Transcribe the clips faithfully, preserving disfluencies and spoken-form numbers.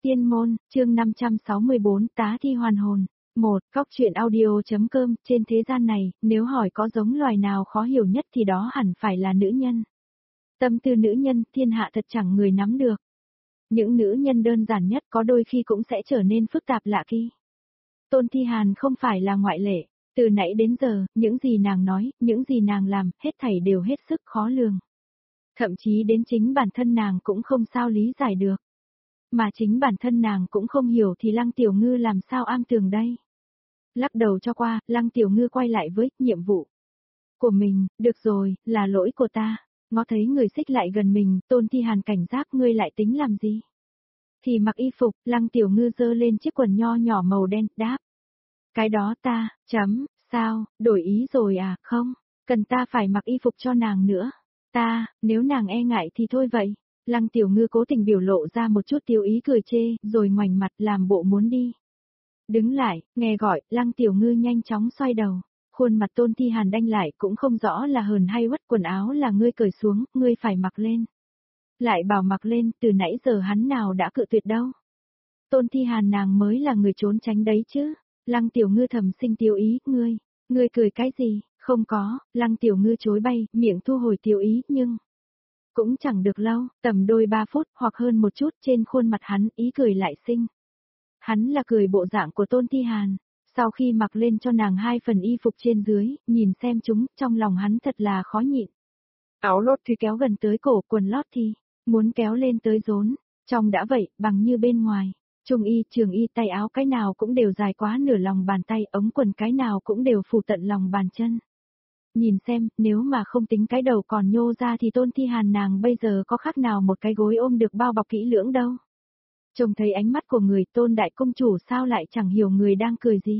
Tiên môn, chương năm trăm sáu mươi bốn, tá thi hoàn hồn. một. Góc truyện audio.com, trên thế gian này, nếu hỏi có giống loài nào khó hiểu nhất thì đó hẳn phải là nữ nhân. Tâm tư nữ nhân, thiên hạ thật chẳng người nắm được. Những nữ nhân đơn giản nhất có đôi khi cũng sẽ trở nên phức tạp lạ kỳ. Tôn Thi Hàn không phải là ngoại lệ, từ nãy đến giờ, những gì nàng nói, những gì nàng làm, hết thảy đều hết sức khó lường. Thậm chí đến chính bản thân nàng cũng không sao lý giải được. Mà chính bản thân nàng cũng không hiểu thì Lăng Tiểu Ngư làm sao am tường đây. Lắc đầu cho qua, Lăng Tiểu Ngư quay lại với nhiệm vụ của mình, được rồi, là lỗi của ta. Ngó thấy người xích lại gần mình, Tôn Thi Hàn cảnh giác, ngươi lại tính làm gì? Thì mặc y phục, Lăng Tiểu Ngư giơ lên chiếc quần nho nhỏ màu đen, đáp. Cái đó ta, chấm, sao, đổi ý rồi à, không, cần ta phải mặc y phục cho nàng nữa. Ta, nếu nàng e ngại thì thôi vậy. Lăng Tiểu Ngư cố tình biểu lộ ra một chút tiêu ý cười chê, rồi ngoảnh mặt làm bộ muốn đi. Đứng lại, nghe gọi, Lăng Tiểu Ngư nhanh chóng xoay đầu. Khuôn mặt Tôn Thi Hàn đanh lại cũng không rõ là hờn hay uất, quần áo là ngươi cởi xuống, ngươi phải mặc lên. Lại bảo mặc lên, từ nãy giờ hắn nào đã cự tuyệt đâu. Tôn Thi Hàn nàng mới là người trốn tránh đấy chứ. Lăng Tiểu Ngư thầm sinh tiêu ý, ngươi, ngươi cười cái gì, không có, Lăng Tiểu Ngư chối bay, miệng thu hồi tiêu ý, nhưng... Cũng chẳng được lâu, tầm đôi ba phút hoặc hơn một chút trên khuôn mặt hắn ý cười lại sinh. Hắn là cười bộ dạng của Tôn Thi Hàn, sau khi mặc lên cho nàng hai phần y phục trên dưới, nhìn xem chúng, trong lòng hắn thật là khó nhịn. Áo lót thì kéo gần tới cổ, quần lót thì muốn kéo lên tới rốn, trong đã vậy, bằng như bên ngoài. Trung y, trường y, tay áo cái nào cũng đều dài quá nửa lòng bàn tay, ống quần cái nào cũng đều phủ tận lòng bàn chân. Nhìn xem, nếu mà không tính cái đầu còn nhô ra thì Tôn Thi Hàn nàng bây giờ có khác nào một cái gối ôm được bao bọc kỹ lưỡng đâu. Trông thấy ánh mắt của người, Tôn đại công chủ sao lại chẳng hiểu người đang cười gì.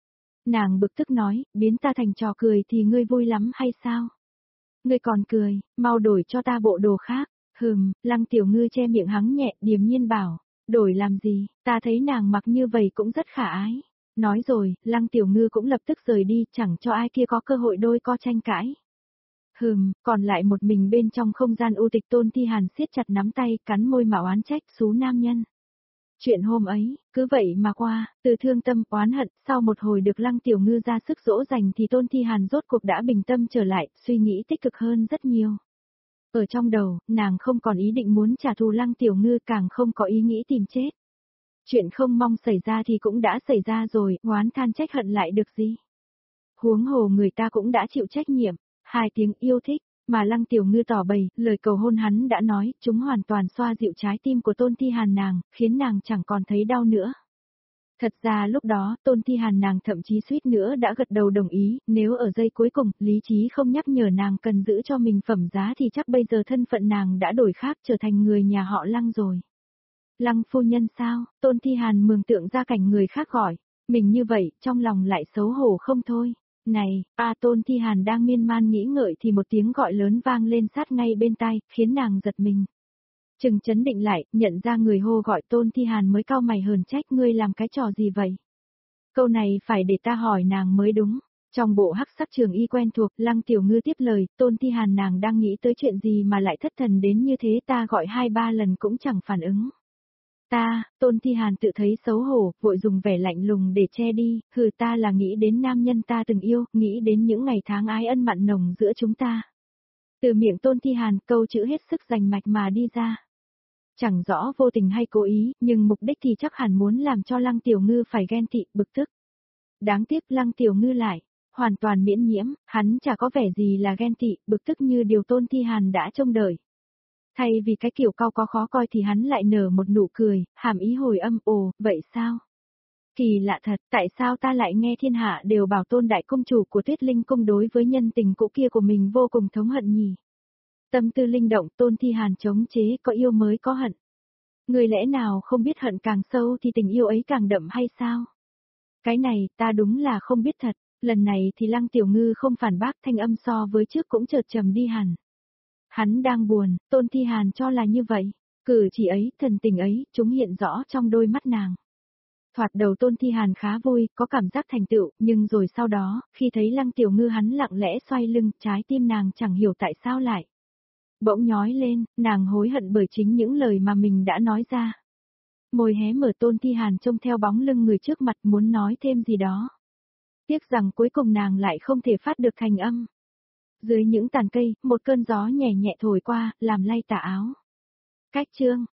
Nàng bực tức nói, biến ta thành trò cười thì ngươi vui lắm hay sao? Ngươi còn cười, mau đổi cho ta bộ đồ khác. Hừm, Lăng Tiểu Ngư che miệng hắng nhẹ, điềm nhiên bảo, đổi làm gì, ta thấy nàng mặc như vậy cũng rất khả ái. Nói rồi, Lăng Tiểu Ngư cũng lập tức rời đi, chẳng cho ai kia có cơ hội đôi co tranh cãi. Hừm, còn lại một mình bên trong không gian u tịch, Tôn Thi Hàn siết chặt nắm tay, cắn môi mà oán trách xú nam nhân. Chuyện hôm ấy, cứ vậy mà qua, từ thương tâm oán hận, sau một hồi được Lăng Tiểu Ngư ra sức dỗ dành thì Tôn Thi Hàn rốt cuộc đã bình tâm trở lại, suy nghĩ tích cực hơn rất nhiều. Ở trong đầu, nàng không còn ý định muốn trả thù Lăng Tiểu Ngư, càng không có ý nghĩ tìm chết. Chuyện không mong xảy ra thì cũng đã xảy ra rồi, oán than trách hận lại được gì. Huống hồ người ta cũng đã chịu trách nhiệm, hai tiếng yêu thích, mà Lăng Tiểu Ngư tỏ bày, lời cầu hôn hắn đã nói, chúng hoàn toàn xoa dịu trái tim của Tôn Thi Hàn nàng, khiến nàng chẳng còn thấy đau nữa. Thật ra lúc đó, Tôn Thi Hàn nàng thậm chí suýt nữa đã gật đầu đồng ý, nếu ở giây cuối cùng, lý trí không nhắc nhở nàng cần giữ cho mình phẩm giá thì chắc bây giờ thân phận nàng đã đổi khác, trở thành người nhà họ Lăng rồi. Lăng phu nhân sao, Tôn Thi Hàn mường tượng ra cảnh người khác gọi, mình như vậy, trong lòng lại xấu hổ không thôi. Này, a Tôn Thi Hàn đang miên man nghĩ ngợi thì một tiếng gọi lớn vang lên sát ngay bên tai, khiến nàng giật mình. Chừng chấn định lại, nhận ra người hô gọi, Tôn Thi Hàn mới cau mày hờn trách, ngươi làm cái trò gì vậy? Câu này phải để ta hỏi nàng mới đúng. Trong bộ hắc sắc trường y quen thuộc, Lăng Tiểu Ngư tiếp lời, Tôn Thi Hàn nàng đang nghĩ tới chuyện gì mà lại thất thần đến như thế, ta gọi hai ba lần cũng chẳng phản ứng. Ta, Tôn Thi Hàn tự thấy xấu hổ, vội dùng vẻ lạnh lùng để che đi, hừ, ta là nghĩ đến nam nhân ta từng yêu, nghĩ đến những ngày tháng ái ân mặn nồng giữa chúng ta. Từ miệng Tôn Thi Hàn, câu chữ hết sức rành mạch mà đi ra. Chẳng rõ vô tình hay cố ý, nhưng mục đích thì chắc hẳn muốn làm cho Lăng Tiểu Ngư phải ghen tị, bực tức. Đáng tiếc Lăng Tiểu Ngư lại, hoàn toàn miễn nhiễm, hắn chả có vẻ gì là ghen tị, bực tức như điều Tôn Thi Hàn đã trông đợi. Thay vì cái kiểu cau có khó coi thì hắn lại nở một nụ cười, hàm ý hồi âm, ồ, vậy sao? Kỳ lạ thật, tại sao ta lại nghe thiên hạ đều bảo Tôn đại công chủ của Tuyết Linh cung đối với nhân tình cũ kia của mình vô cùng thống hận nhỉ? Tâm tư linh động, Tôn Thi Hàn chống chế, có yêu mới có hận. Người lẽ nào không biết hận càng sâu thì tình yêu ấy càng đậm hay sao? Cái này, ta đúng là không biết thật, lần này thì Lăng Tiểu Ngư không phản bác, thanh âm so với trước cũng chợt trầm đi hẳn. Hắn đang buồn, Tôn Thi Hàn cho là như vậy, cử chỉ ấy, thần tình ấy, chúng hiện rõ trong đôi mắt nàng. Thoạt đầu Tôn Thi Hàn khá vui, có cảm giác thành tựu, nhưng rồi sau đó, khi thấy Lăng Tiểu Ngư hắn lặng lẽ xoay lưng, trái tim nàng chẳng hiểu tại sao lại bỗng nhói lên, nàng hối hận bởi chính những lời mà mình đã nói ra. Môi hé mở Tôn Thi Hàn trông theo bóng lưng người trước mặt muốn nói thêm gì đó. Tiếc rằng cuối cùng nàng lại không thể phát được thành âm. Dưới những tàn cây, một cơn gió nhẹ nhẹ thổi qua, làm lay tà áo. Cách chương.